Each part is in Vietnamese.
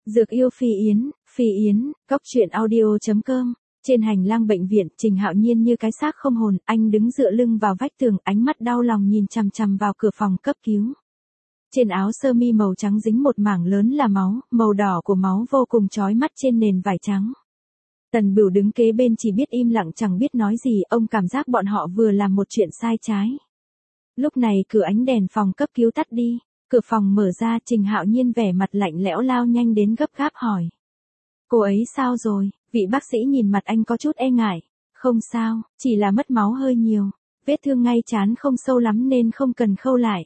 Dược yêu Phi Yến, Góc truyện audio.com. Trên hành lang bệnh viện, Trình Hạo Nhiên như cái xác không hồn, anh đứng dựa lưng vào vách tường, ánh mắt đau lòng nhìn chằm chằm vào cửa phòng cấp cứu. Trên áo sơ mi màu trắng dính một mảng lớn là máu, màu đỏ của máu vô cùng chói mắt trên nền vải trắng. Tần Bửu đứng kế bên chỉ biết im lặng chẳng biết nói gì, ông cảm giác bọn họ vừa làm một chuyện sai trái. Lúc này cửa ánh đèn phòng cấp cứu tắt đi, cửa phòng mở ra, Trình Hạo Nhiên vẻ mặt lạnh lẽo lao nhanh đến gấp gáp hỏi. Cô ấy sao rồi? Vị bác sĩ nhìn mặt anh có chút e ngại. Không sao, chỉ là mất máu hơi nhiều. Vết thương ngay trán không sâu lắm nên không cần khâu lại.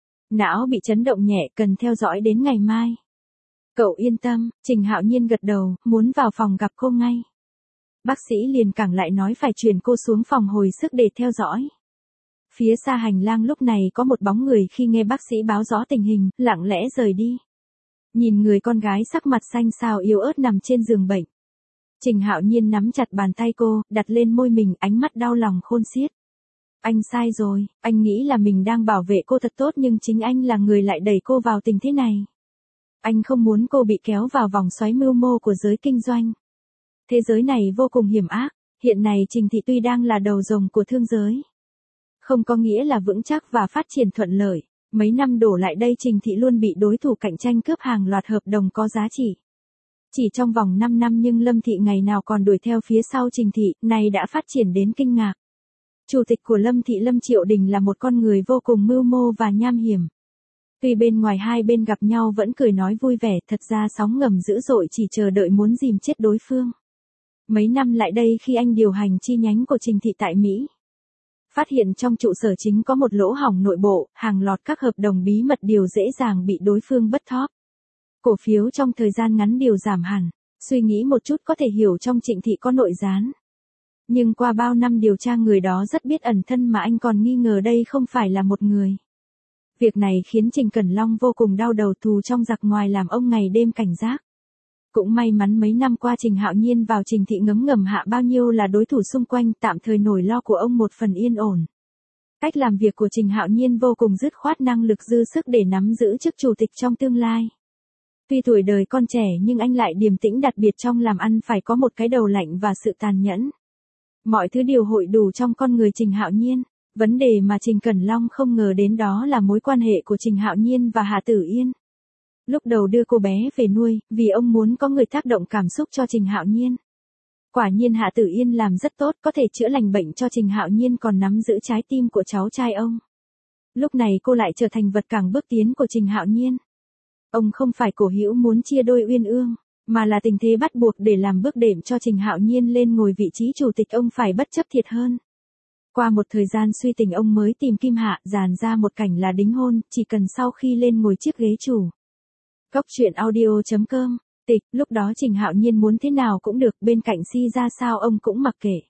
Não bị chấn động nhẹ, cần theo dõi đến ngày mai. Cậu yên tâm, Trình Hạo Nhiên gật đầu, muốn vào phòng gặp cô ngay. Bác sĩ liền cẳng lại nói phải chuyển cô xuống phòng hồi sức để theo dõi. Phía xa hành lang lúc này có một bóng người khi nghe bác sĩ báo rõ tình hình, lặng lẽ rời đi. Nhìn người con gái sắc mặt xanh xao yếu ớt nằm trên giường bệnh. Trình Hạo Nhiên nắm chặt bàn tay cô, đặt lên môi mình, ánh mắt đau lòng khôn xiết. Anh sai rồi, anh nghĩ là mình đang bảo vệ cô thật tốt nhưng chính anh là người lại đẩy cô vào tình thế này. Anh không muốn cô bị kéo vào vòng xoáy mưu mô của giới kinh doanh. Thế giới này vô cùng hiểm ác, hiện nay Trình Thị tuy đang là đầu rồng của thương giới. Không có nghĩa là vững chắc và phát triển thuận lợi. Mấy năm đổ lại đây Trình Thị luôn bị đối thủ cạnh tranh cướp hàng loạt hợp đồng có giá trị. Chỉ trong vòng 5 năm nhưng Lâm Thị ngày nào còn đuổi theo phía sau Trình Thị, này đã phát triển đến kinh ngạc. Chủ tịch của Lâm Thị Lâm Triệu Đình là một con người vô cùng mưu mô và nham hiểm. Tuy bên ngoài hai bên gặp nhau vẫn cười nói vui vẻ, thật ra sóng ngầm dữ dội chỉ chờ đợi muốn dìm chết đối phương. Mấy năm lại đây khi anh điều hành chi nhánh của Trình Thị tại Mỹ, phát hiện trong trụ sở chính có một lỗ hổng nội bộ, hàng loạt các hợp đồng bí mật điều dễ dàng bị đối phương bứt thóp. Cổ phiếu trong thời gian ngắn điều giảm hẳn, suy nghĩ một chút có thể hiểu trong Trịnh Thị có nội gián. Nhưng qua bao năm điều tra người đó rất biết ẩn thân mà anh còn nghi ngờ đây không phải là một người. Việc này khiến Trình Cẩn Long vô cùng đau đầu, thù trong giặc ngoài làm ông ngày đêm cảnh giác. Cũng may mắn mấy năm qua Trình Hạo Nhiên vào Trình Thị ngấm ngầm hạ bao nhiêu là đối thủ xung quanh, tạm thời nỗi lo của ông một phần yên ổn. Cách làm việc của Trình Hạo Nhiên vô cùng dứt khoát, năng lực dư sức để nắm giữ chức chủ tịch trong tương lai. Tuy tuổi đời con trẻ nhưng anh lại điềm tĩnh, đặc biệt trong làm ăn phải có một cái đầu lạnh và sự tàn nhẫn. Mọi thứ đều hội đủ trong con người Trình Hạo Nhiên. Vấn đề mà Trình Cẩn Long không ngờ đến đó là mối quan hệ của Trình Hạo Nhiên và Hạ Tử Yên. Lúc đầu đưa cô bé về nuôi, vì ông muốn có người tác động cảm xúc cho Trình Hạo Nhiên. Quả nhiên Hạ Tử Yên làm rất tốt, có thể chữa lành bệnh cho Trình Hạo Nhiên còn nắm giữ trái tim của cháu trai ông. Lúc này cô lại trở thành vật cản bước tiến của Trình Hạo Nhiên. Ông không phải cổ hữu muốn chia đôi uyên ương, mà là tình thế bắt buộc để làm bước đệm cho Trình Hạo Nhiên lên ngồi vị trí chủ tịch, ông phải bất chấp thiệt hơn. Qua một thời gian suy tình ông mới tìm Kim Hạ, dàn ra một cảnh là đính hôn, chỉ cần sau khi lên ngồi chiếc ghế chủ. Góc truyện audio.com. Tịch, lúc đó Trình Hạo Nhiên muốn thế nào cũng được, bên cạnh Si ra sao ông cũng mặc kệ.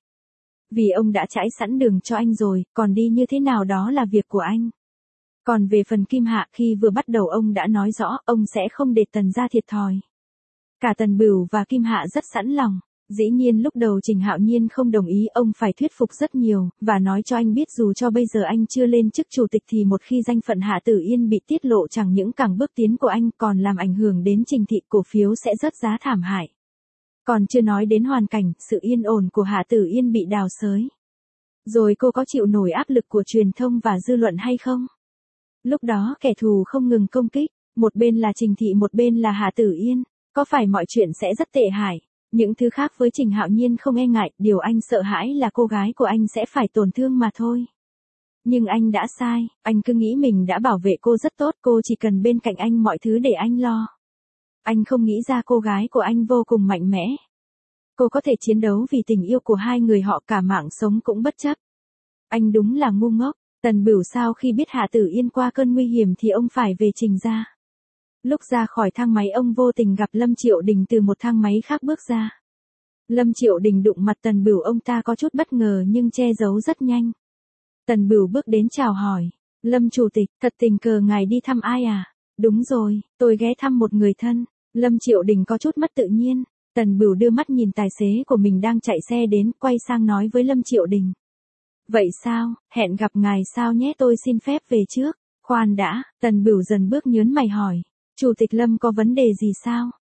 Vì ông đã trải sẵn đường cho anh rồi, còn đi như thế nào đó là việc của anh. Còn về phần Kim Hạ, khi vừa bắt đầu ông đã nói rõ, ông sẽ không để Tần gia thiệt thòi. Cả Tần Bửu và Kim Hạ rất sẵn lòng. Dĩ nhiên lúc đầu Trình Hạo Nhiên không đồng ý, ông phải thuyết phục rất nhiều, và nói cho anh biết dù cho bây giờ anh chưa lên chức chủ tịch thì một khi danh phận Hạ Tử Yên bị tiết lộ chẳng những càng bước tiến của anh còn làm ảnh hưởng đến Trình Thị, cổ phiếu sẽ rớt giá thảm hại. Còn chưa nói đến hoàn cảnh, sự yên ổn của Hạ Tử Yên bị đào xới. Rồi cô có chịu nổi áp lực của truyền thông và dư luận hay không? Lúc đó kẻ thù không ngừng công kích, một bên là Trình Thị một bên là Hạ Tử Yên, có phải mọi chuyện sẽ rất tệ hại? Những thứ khác với Trình Hạo Nhiên không e ngại, điều anh sợ hãi là cô gái của anh sẽ phải tổn thương mà thôi. Nhưng anh đã sai, anh cứ nghĩ mình đã bảo vệ cô rất tốt, cô chỉ cần bên cạnh anh mọi thứ để anh lo. Anh không nghĩ ra cô gái của anh vô cùng mạnh mẽ. Cô có thể chiến đấu vì tình yêu của hai người họ cả mạng sống cũng bất chấp. Anh đúng là ngu ngốc. Tần Bửu sau khi biết Hạ Tử Yên qua cơn nguy hiểm thì ông phải về Trình gia. Lúc ra khỏi thang máy ông vô tình gặp Lâm Triệu Đình từ một thang máy khác bước ra. Lâm Triệu Đình đụng mặt Tần Bửu, ông ta có chút bất ngờ nhưng che giấu rất nhanh. Tần Bửu bước đến chào hỏi. Lâm chủ tịch, thật tình cờ ngài đi thăm ai à? Đúng rồi, tôi ghé thăm một người thân. Lâm Triệu Đình có chút mất tự nhiên. Tần Bửu đưa mắt nhìn tài xế của mình đang chạy xe đến, quay sang nói với Lâm Triệu Đình. Vậy sao, hẹn gặp ngài sao nhé, tôi xin phép về trước. Khoan đã, Tần Bửu dần bước nhớn mày hỏi. Chủ tịch Lâm có vấn đề gì sao?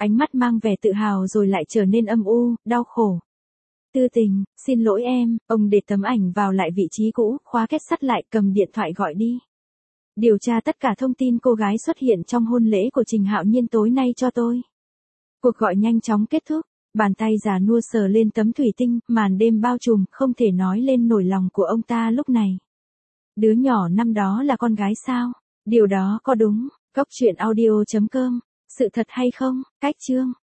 Ánh mắt mang vẻ tự hào rồi lại trở nên âm u, đau khổ. Tư Tình, xin lỗi em, ông để tấm ảnh vào lại vị trí cũ, khóa kết sắt lại, cầm điện thoại gọi đi. Điều tra tất cả thông tin cô gái xuất hiện trong hôn lễ của Trình Hạo Nhiên tối nay cho tôi. Cuộc gọi nhanh chóng kết thúc, bàn tay già nua sờ lên tấm thủy tinh, màn đêm bao trùm, không thể nói lên nổi lòng của ông ta lúc này. Đứa nhỏ năm đó là con gái sao? Điều đó có đúng? Cốc truyện audio.com. Sự thật hay không? Cách chương.